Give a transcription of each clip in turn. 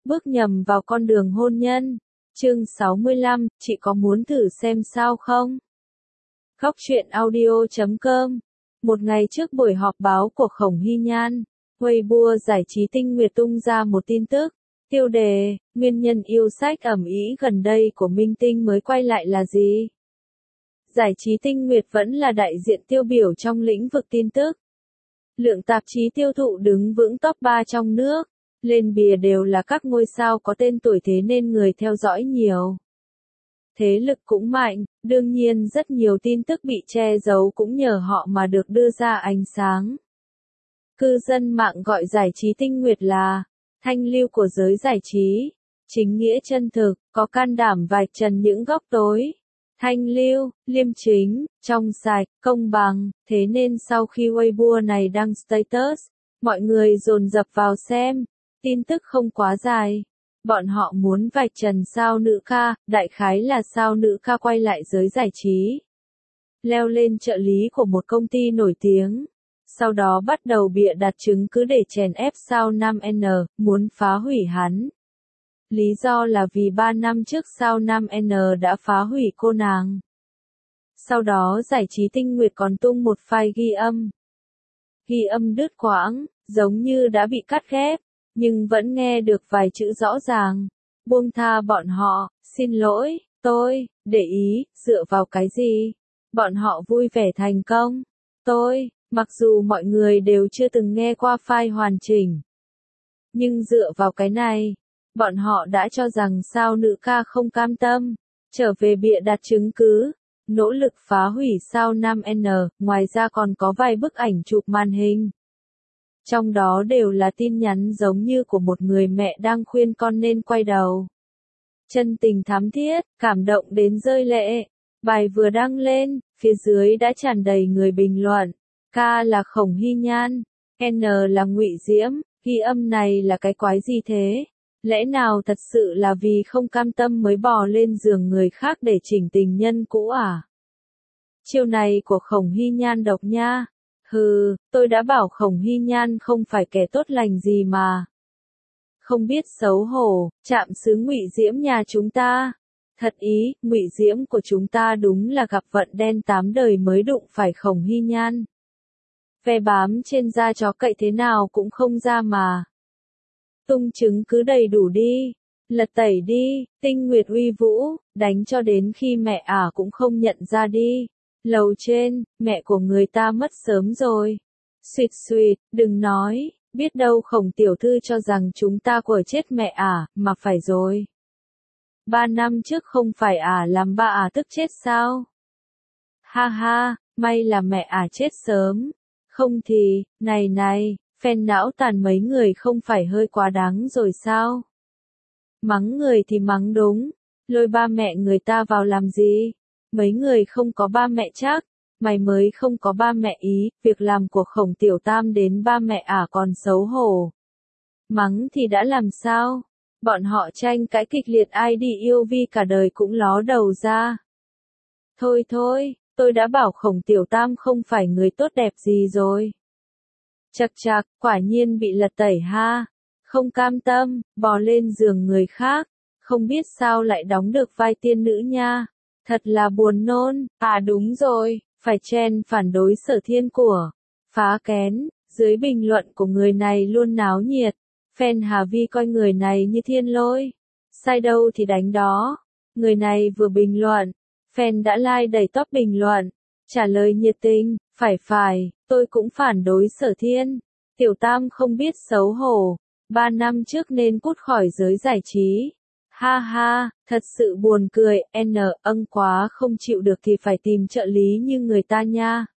bước nhầm vào con đường hôn nhân. Chương 65, chị có muốn thử xem sao không? Góc truyện audio.com. Một ngày trước buổi họp báo của Khổng Hy Nhan, Weibo giải trí Tinh Nguyệt tung ra một tin tức. Tiêu đề, nguyên nhân yêu sách ầm ĩ gần đây của minh tinh mới quay lại là gì? Giải trí Tinh Nguyệt vẫn là đại diện tiêu biểu trong lĩnh vực tin tức. Lượng tạp chí tiêu thụ đứng vững top 3 trong nước. Lên bìa đều là các ngôi sao có tên tuổi, thế nên người theo dõi nhiều. Thế lực cũng mạnh, đương nhiên rất nhiều tin tức bị che giấu cũng nhờ họ mà được đưa ra ánh sáng. Cư dân mạng gọi giải trí Tinh Nguyệt là thanh lưu của giới giải trí, chính nghĩa chân thực, có can đảm vạch trần những góc tối. Thanh lưu, liêm chính, trong sạch, công bằng, thế nên sau khi Weibo này đăng status, mọi người dồn dập vào xem. Tin tức không quá dài. Bọn họ muốn vạch trần sao nữ ca, đại khái là sao nữ ca quay lại giới giải trí. Leo lên trợ lý của một công ty nổi tiếng. Sau đó bắt đầu bịa đặt chứng cứ để chèn ép sao Nam N, muốn phá hủy hắn. Lý do là vì 3 năm trước sao Nam N đã phá hủy cô nàng. Sau đó giải trí Tinh Nguyệt còn tung một file ghi âm. Ghi âm đứt quãng, giống như đã bị cắt ghép, nhưng vẫn nghe được vài chữ rõ ràng. Buông tha bọn họ, xin lỗi, tôi, để ý, dựa vào cái gì? Bọn họ vui vẻ thành công. Mặc dù mọi người đều chưa từng nghe qua file hoàn chỉnh. Nhưng dựa vào cái này, bọn họ đã cho rằng sao nữ ca không cam tâm, trở về bịa đặt chứng cứ, nỗ lực phá hủy sao Nam N, ngoài ra còn có vài bức ảnh chụp màn hình. Trong đó đều là tin nhắn giống như của một người mẹ đang khuyên con nên quay đầu. Chân tình thắm thiết, cảm động đến rơi lệ. Bài vừa đăng lên, phía dưới đã tràn đầy người bình luận. K là Khổng Hy Nhan, N là Ngụy Diễm, ghi âm này là cái quái gì thế? Lẽ nào thật sự là vì không cam tâm mới bò lên giường người khác để chỉnh tình nhân cũ à? Chiêu này của Khổng Hy Nhan độc nha. Hừ, tôi đã bảo Khổng Hy Nhan không phải kẻ tốt lành gì mà. Không biết xấu hổ, chạm xứ Ngụy Diễm nhà chúng ta. Thật ý, Ngụy Diễm của chúng ta đúng là gặp vận đen 8 đời mới đụng phải Khổng Hy Nhan. Ve bám trên da chó cậy thế nào cũng không ra mà. Tung chứng cứ đầy đủ đi, lật tẩy đi, Tinh Nguyệt uy vũ, đánh cho đến khi mẹ ả cũng không nhận ra đi. Lầu trên, mẹ của người ta mất sớm rồi. Xuyệt xuyệt, đừng nói, biết đâu Khổng tiểu thư cho rằng chúng ta của chết mẹ ả, mà phải rồi. 3 năm trước không phải ả làm ba ả tức chết sao? Ha ha, may là mẹ ả chết sớm. Không thì, này, phen não tàn mấy người không phải hơi quá đáng rồi sao? Mắng người thì mắng đúng, lôi ba mẹ người ta vào làm gì? Mấy người không có ba mẹ chắc, mày mới không có ba mẹ ý, việc làm của Khổng tiểu tam đến ba mẹ ả còn xấu hổ. Mắng thì đã làm sao? Bọn họ tranh cãi kịch liệt, ai đi yêu Vi cả đời cũng ló đầu ra. Thôi, tôi đã bảo Khổng tiểu tam không phải người tốt đẹp gì rồi. Chật, quả nhiên bị lật tẩy ha. Không cam tâm, bò lên giường người khác, không biết sao lại đóng được vai tiên nữ nha. Thật là buồn nôn. À đúng rồi, phải chen phản đối Sở Thiên của phá kén. Dưới bình luận của người này luôn náo nhiệt. Fan Hà Vi coi người này như thiên lôi. Sai đâu thì đánh đó. Người này vừa bình luận, fan đã like đầy top bình luận. Trả lời nhiệt tình, phải, tôi cũng phản đối Sở Thiên. Tiểu Tam không biết xấu hổ. 3 năm trước nên cút khỏi giới giải trí. Ha, thật sự buồn cười, quá không chịu được thì phải tìm trợ lý như người ta nha.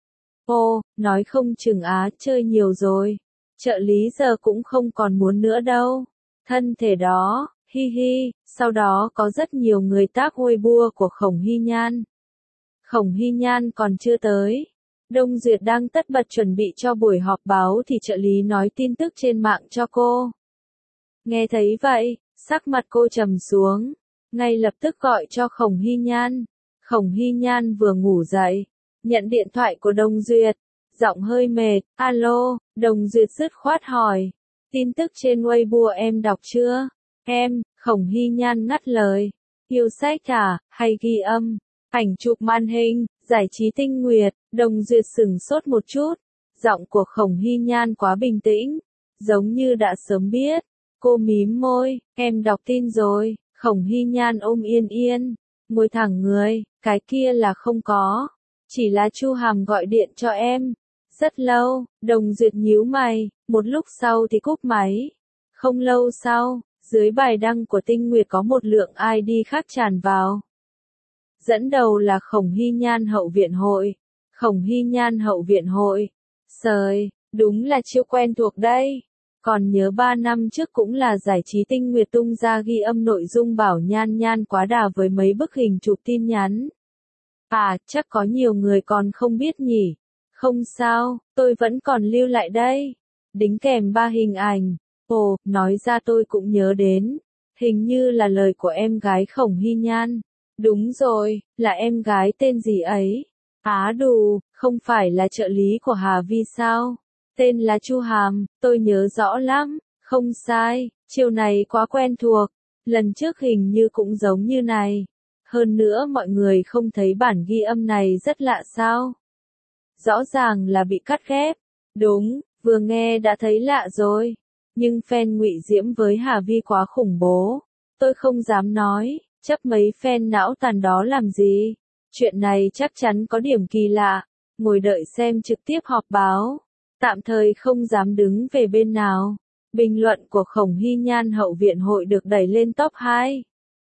Ô, nói không chừng chơi nhiều rồi. Trợ lý giờ cũng không còn muốn nữa đâu. Thân thể đó, hi, sau đó có rất nhiều người tác Weibo của Khổng Hy Nhan. Khổng Hy Nhan còn chưa tới. Đông Duyệt đang tất bật chuẩn bị cho buổi họp báo thì trợ lý nói tin tức trên mạng cho cô. Nghe thấy vậy, sắc mặt cô trầm xuống, ngay lập tức gọi cho Khổng Hy Nhan. Khổng Hy Nhan vừa ngủ dậy, nhận điện thoại của Đông Duyệt, giọng hơi mệt, alo, Đông Duyệt dứt khoát hỏi, tin tức trên Weibo em đọc chưa? Khổng Hy Nhan ngắt lời. Yêu sách à, hay ghi âm? Ảnh chụp màn hình, giải trí tinh nguyệt, Đồng Duyệt sửng sốt một chút. Giọng của Khổng Hy Nhan quá bình tĩnh, giống như đã sớm biết. Cô mím môi, em đọc tin rồi. Khổng Hy Nhan ôm Yên Yên, ngồi thẳng người, cái kia là không có. Chỉ là Chu Hàm gọi điện cho em. Rất lâu, Đồng Duyệt nhíu mày, một lúc sau thì cúp máy. Không lâu sau, dưới bài đăng của Tinh Nguyệt có một lượng ID khác tràn vào. Dẫn đầu là Khổng Hy Nhan hậu viện hội. Khổng Hy Nhan hậu viện hội. Sời, đúng là chiêu quen thuộc đây. Còn nhớ 3 năm trước cũng là giải trí Tinh Nguyệt tung ra ghi âm nội dung bảo Nhan Nhan quá đà với mấy bức hình chụp tin nhắn. À, chắc có nhiều người còn không biết nhỉ. Không sao, tôi vẫn còn lưu lại đây. Đính kèm 3 hình ảnh. Ồ, nói ra tôi cũng nhớ đến. Hình như là lời của em gái Khổng Hy Nhan. Đúng rồi, là em gái tên gì ấy? Á đù, không phải là trợ lý của Hà Vi sao? Tên là Chu Hàm, tôi nhớ rõ lắm. Không sai, chiều này quá quen thuộc. Lần trước hình như cũng giống như này. Hơn nữa mọi người không thấy bản ghi âm này rất lạ sao? Rõ ràng là bị cắt ghép. Đúng, vừa nghe đã thấy lạ rồi. Nhưng fan Ngụy Diễm với Hà Vi quá khủng bố. Tôi không dám nói, chấp mấy fan não tàn đó làm gì. Chuyện này chắc chắn có điểm kỳ lạ. Ngồi đợi xem trực tiếp họp báo. Tạm thời không dám đứng về bên nào. Bình luận của Khổng Hy Nhan hậu viện hội được đẩy lên top 2.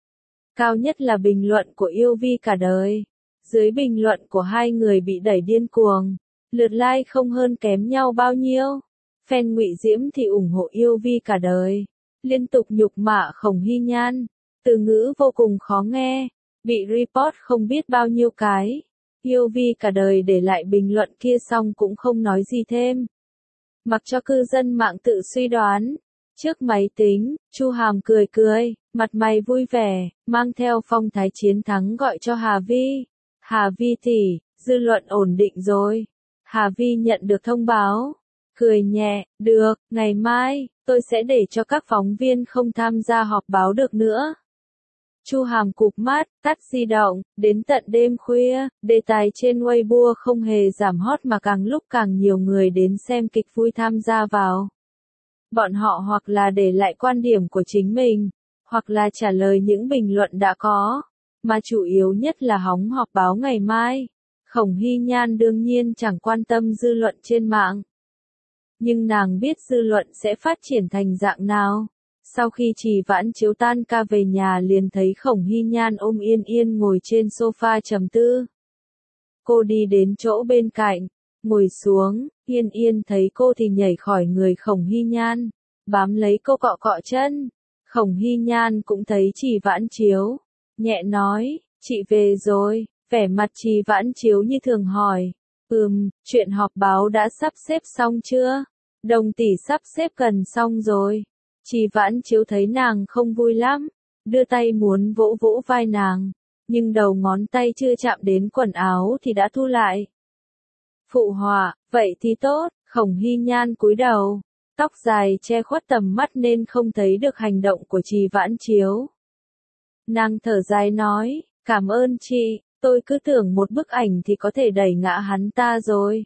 Cao nhất là bình luận của Yêu Vi cả đời. Dưới bình luận của hai người bị đẩy điên cuồng. Lượt like không hơn kém nhau bao nhiêu. Fan Ngụy Diễm thì ủng hộ Yêu Vi cả đời. Liên tục nhục mạ Khổng Hy Nhan. Từ ngữ vô cùng khó nghe. Bị report không biết bao nhiêu cái. Yêu Vi cả đời để lại bình luận kia xong cũng không nói gì thêm. Mặc cho cư dân mạng tự suy đoán. Trước máy tính, Chu Hàm cười cười, mặt mày vui vẻ, mang theo phong thái chiến thắng gọi cho Hà Vi. Hà Vi tỷ, dư luận ổn định rồi. Hà Vi nhận được thông báo. Cười nhẹ, được, ngày mai, tôi sẽ để cho các phóng viên không tham gia họp báo được nữa. Chu Hàm cụp mắt, tắt di động, đến tận đêm khuya, đề tài trên Weibo không hề giảm hot mà càng lúc càng nhiều người đến xem kịch vui tham gia vào. Bọn họ hoặc là để lại quan điểm của chính mình, hoặc là trả lời những bình luận đã có, mà chủ yếu nhất là hóng họp báo ngày mai. Khổng Hy Nhan đương nhiên chẳng quan tâm dư luận trên mạng. Nhưng nàng biết dư luận sẽ phát triển thành dạng nào. Sau khi Trì Vãn Chiếu tan ca về nhà liền thấy Khổng Hy Nhan ôm Yên Yên ngồi trên sofa trầm tư. Cô đi đến chỗ bên cạnh, ngồi xuống, Yên Yên thấy cô thì nhảy khỏi người Khổng Hy Nhan, bám lấy cô cọ cọ chân. Khổng Hy Nhan cũng thấy Trì Vãn Chiếu, nhẹ nói, chị về rồi, vẻ mặt Trì Vãn Chiếu như thường hỏi. Chuyện họp báo đã sắp xếp xong chưa? Đồng tỷ sắp xếp gần xong rồi. Trì Vãn Chiếu thấy nàng không vui lắm, đưa tay muốn vỗ vỗ vai nàng, nhưng đầu ngón tay chưa chạm đến quần áo thì đã thu lại. Phụ họa, vậy thì tốt. Khổng Hy Nhan cúi đầu, tóc dài che khuất tầm mắt nên không thấy được hành động của Trì Vãn Chiếu. Nàng thở dài nói, cảm ơn chị, tôi cứ tưởng một bức ảnh thì có thể đẩy ngã hắn ta rồi.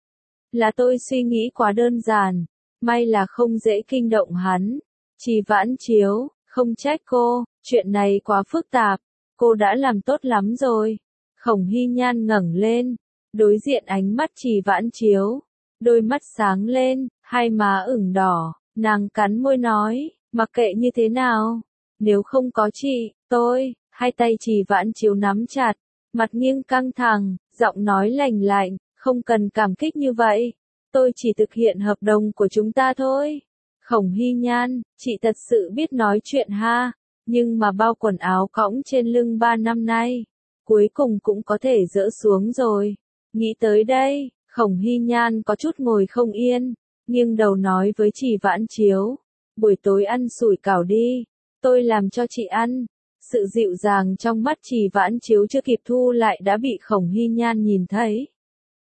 Là tôi suy nghĩ quá đơn giản, may là không dễ kinh động hắn. Trì Vãn Chiếu, không trách cô, chuyện này quá phức tạp, cô đã làm tốt lắm rồi. Khổng Hy Nhan ngẩng lên, đối diện ánh mắt Trì Vãn Chiếu, đôi mắt sáng lên, hai má ửng đỏ, nàng cắn môi nói, mặc kệ như thế nào, nếu không có chị, tôi, hai tay Trì Vãn Chiếu nắm chặt, mặt nghiêng căng thẳng, giọng nói lạnh lạnh, không cần cảm kích như vậy, tôi chỉ thực hiện hợp đồng của chúng ta thôi. Khổng Hy Nhan, chị thật sự biết nói chuyện ha, nhưng mà bao quần áo cõng trên lưng 3 năm nay, cuối cùng cũng có thể dỡ xuống rồi. Nghĩ tới đây, Khổng Hy Nhan có chút ngồi không yên, nghiêng đầu nói với Trì Vãn Chiếu, buổi tối ăn sủi cảo đi, tôi làm cho chị ăn. Sự dịu dàng trong mắt Trì Vãn Chiếu chưa kịp thu lại đã bị Khổng Hy Nhan nhìn thấy.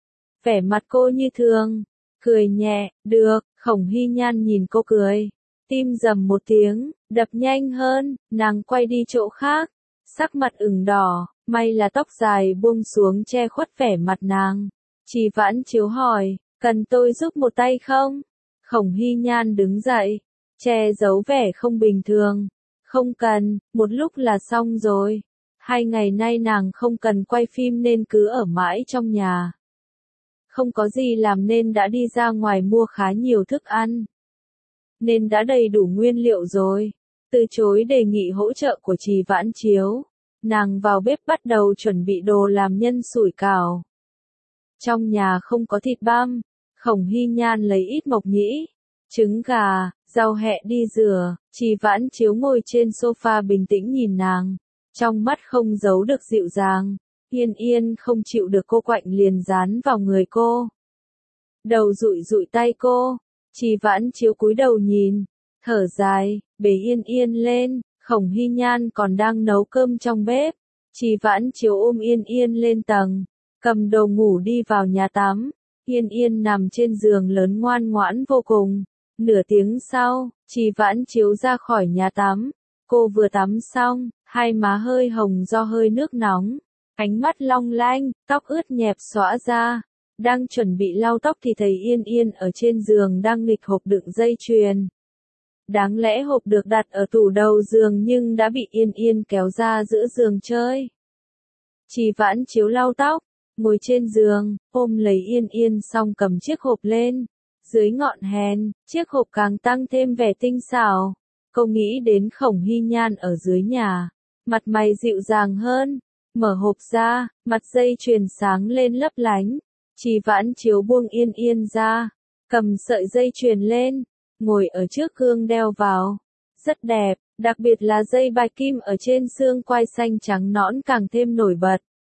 Vẻ mặt cô như thường, cười nhẹ, được. Khổng Hy Nhan nhìn cô cười, Tim rầm một tiếng, đập nhanh hơn, nàng quay đi chỗ khác, sắc mặt ửng đỏ, may là tóc dài buông xuống che khuất vẻ mặt nàng. Trì Vãn Chiếu hỏi, cần tôi giúp một tay không? Khổng Hy Nhan đứng dậy, che giấu vẻ không bình thường. Không cần, một lúc là xong rồi. 2 ngày nay nàng không cần quay phim nên cứ ở mãi trong nhà. Không có gì làm nên đã đi ra ngoài mua khá nhiều thức ăn. Nên đã đầy đủ nguyên liệu rồi. Từ chối đề nghị hỗ trợ của Trì Vãn Chiếu. Nàng vào bếp bắt đầu chuẩn bị đồ làm nhân sủi cảo. Trong nhà không có thịt băm. Khổng Hy Nhan lấy ít mộc nhĩ, trứng gà, rau hẹ đi rửa. Trì Vãn Chiếu ngồi trên sofa bình tĩnh nhìn nàng. Trong mắt không giấu được dịu dàng. Yên Yên không chịu được cô quạnh liền dán vào người cô. Đầu dụi dụi tay cô. Trì Vãn Chiếu cúi đầu nhìn, thở dài, bế Yên Yên lên. Khổng Hy Nhan còn đang nấu cơm trong bếp. Trì Vãn Chiếu ôm Yên Yên lên tầng, cầm đồ ngủ đi vào nhà tắm. Yên Yên nằm trên giường lớn ngoan ngoãn vô cùng. Nửa tiếng sau, Trì Vãn Chiếu ra khỏi nhà tắm. Cô vừa tắm xong, hai má hơi hồng do hơi nước nóng. Ánh mắt long lanh, tóc ướt nhẹp xõa ra. Đang chuẩn bị lau tóc thì thấy Yên Yên ở trên giường đang nghịch hộp đựng dây chuyền. Đáng lẽ hộp được đặt ở tủ đầu giường nhưng đã bị Yên Yên kéo ra giữa giường chơi. Trì Vãn Chiếu lau tóc, ngồi trên giường, ôm lấy Yên Yên xong cầm chiếc hộp lên. Dưới ngọn đèn, chiếc hộp càng tăng thêm vẻ tinh xảo. Cô nghĩ đến Khổng Hy Nhan ở dưới nhà, mặt mày dịu dàng hơn. Mở hộp ra, mặt dây chuyền sáng lên lấp lánh. Trì Vãn Chiếu buông Yên Yên ra, cầm sợi dây chuyền lên, ngồi ở trước gương đeo vào. Rất đẹp, đặc biệt là dây bạch kim ở trên xương quai xanh trắng nõn càng thêm nổi bật.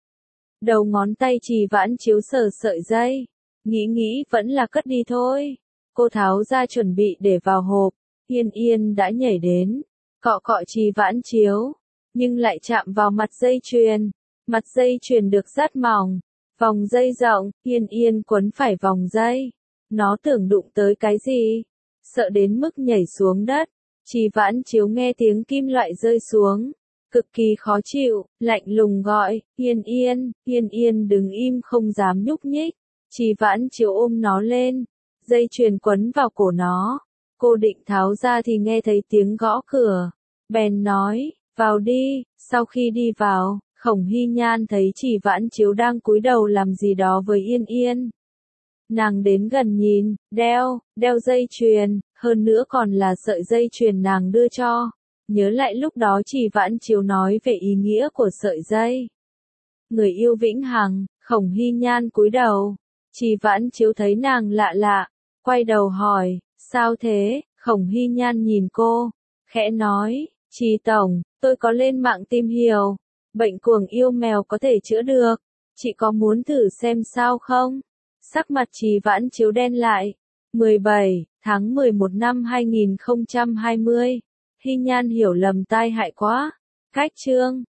Đầu ngón tay Trì Vãn Chiếu sờ sợi dây, nghĩ vẫn là cất đi thôi. Cô tháo ra chuẩn bị để vào hộp, Yên Yên đã nhảy đến, cọ cọ Trì Vãn Chiếu, nhưng lại chạm vào mặt dây chuyền. Mặt dây chuyền được dắt mỏng, vòng dây rộng, Yên Yên quấn phải vòng dây. Nó tưởng đụng tới cái gì, sợ đến mức nhảy xuống đất. Trì Vãn Chiếu nghe tiếng kim loại rơi xuống, cực kỳ khó chịu, lạnh lùng gọi, Yên Yên. Yên Yên đứng im không dám nhúc nhích. Trì Vãn Chiếu ôm nó lên, dây chuyền quấn vào cổ nó. Cô định tháo ra thì nghe thấy tiếng gõ cửa, bèn nói, vào đi. Sau khi đi vào, Khổng Hy Nhan thấy Trì Vãn Chiếu đang cúi đầu làm gì đó với Yên Yên. Nàng đến gần nhìn, đeo dây chuyền, hơn nữa còn là sợi dây chuyền nàng đưa cho. Nhớ lại lúc đó Trì Vãn Chiếu nói về ý nghĩa của sợi dây. Người yêu vĩnh hằng, Khổng Hy Nhan cúi đầu. Trì Vãn Chiếu thấy nàng lạ lạ, quay đầu hỏi, sao thế? Khổng Hy Nhan nhìn cô, khẽ nói, Trì tổng, tôi có lên mạng tìm hiểu. Bệnh cuồng yêu mèo có thể chữa được. Chị có muốn thử xem sao không? Sắc mặt Trì Vãn Chiếu đen lại. 17 tháng 11 năm 2020. Hy Nhan hiểu lầm tai hại quá. Cách chương